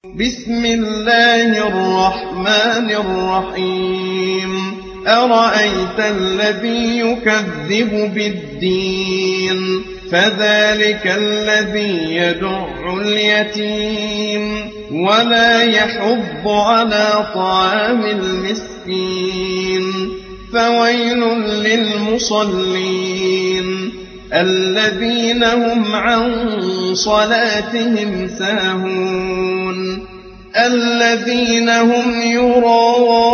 بسم الله الرحمن الرحيم أرأيت الذي يكذب بالدين فذلك الذي يدع اليتيم ولا يحض على طعام المسكين فويل للمصلين الذين هم عن صلاتهم ساهون الذين هم يراءون